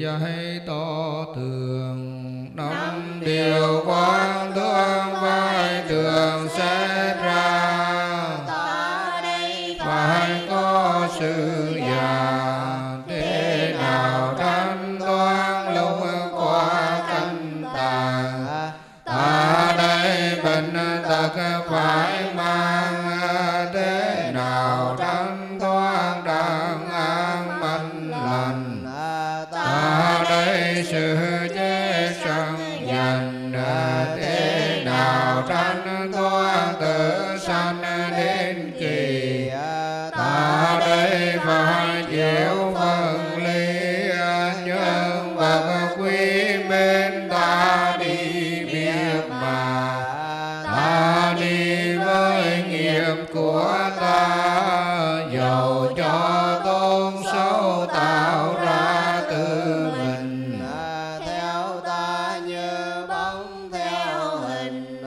dạy tỏ tường. Năm điều quán thương vai đường xét ra, phải có sự già. Thế nào thanh toán lúc qua canh tàn, ta đây bệnh tật phải mang. Thế nào thanh toán đang an mạnh lành, ta đây sự chết sanh dành. Thế nào tranh thoát tự sanh đến kỳ, ta đây phải chịu phân ly. Nhân vật quý mến ta đi biết mà, ta đi với nghiệp của ta. Dầu cho tôn xấu tạo ra tự mình, theo ta như bóng theo hình.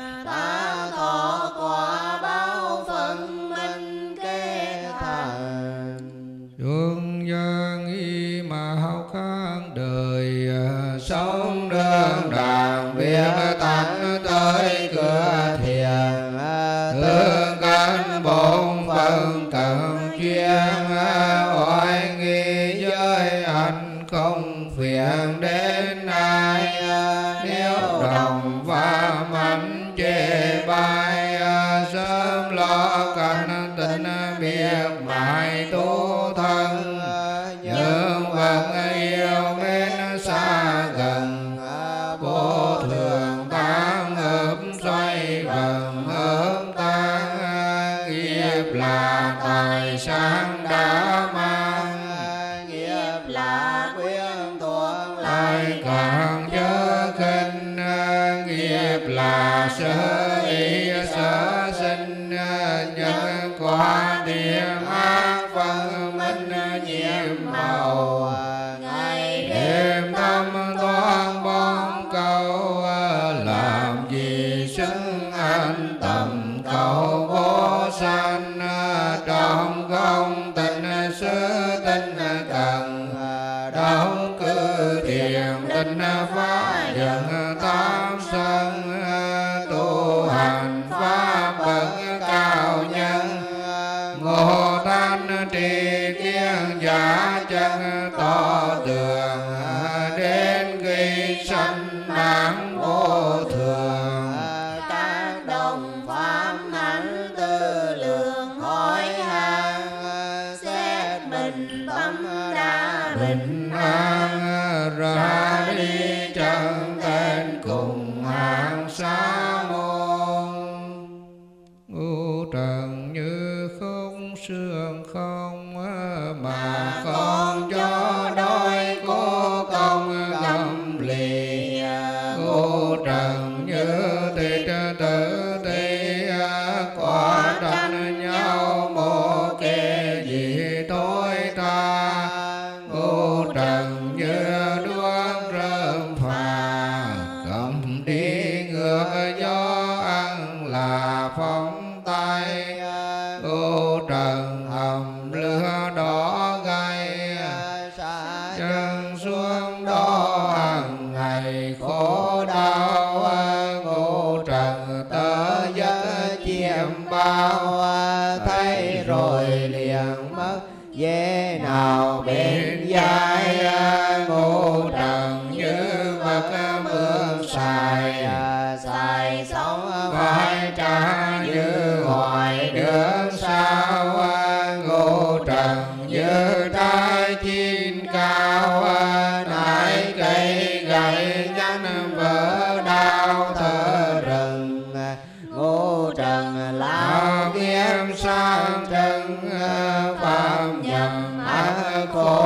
Ta thọ quả báo phân minh kế thành. Thương dân y mà hao kháng đời, sống đương đàng việc tánh tới cửa thiền. Thương cánh bổn phận cần chuyên, oai nghi với anh không phiền đến ai. Nếu đồng và mảnh chê bai, sớm lo cảnh tình biết mãi tu thân. Nhưng vẫn yêu mến xa gần, vô thường tan ướp xoay vần ướp tan. Nghiệp là tài sản đã mang, nghiệp là quyến thuộc lại càng chớ khinh. Nghiệp là sở ý sở sinh, nhân quả điểm ác phân minh nhiệm màu. ngày Đêm tâm toán bóng câu, làm gì xứng anh tầm cầu vô sanh. Trong không tình sư tinh cần, đóng cư thiền tinh phá dần tám sân. Tu hành pháp bậc cao nhân, Ngộ Thanh trì kiên giả chân tỏ tường. Đến khi sanh mãn vô thường, các đồng phạm hạnh tư lượng hỏi han. Xét bình tâm đã bình an ra đi chân tên cùng hàng sa môn. Ngũ trần như không sương không, mà con cho đôi cô công gầm lì. Ngũ trần như thịt tử ti, quả tranh nhau một kẻ gì tối ta. Ngũ trần như đuốc rơm phà, cầm đi ngược gió ăn là phóng tay. Ngũ trần hầm lửa đỏ gay, chân xuống đó hàng ngày khổ đau. Ngũ trần tớ giấc chiêm bao, thấy rồi liền mất dễ nào bên vai. Ngũ trần như vật mương xài, xài sống phải trả như hoài đường sao. Ngũ trần như trái chín cao, nải cây gậy nhánh vỡ đau thơ rừng. ngũ trần Lao kiếm sang trần, phạm nhầm ác khổ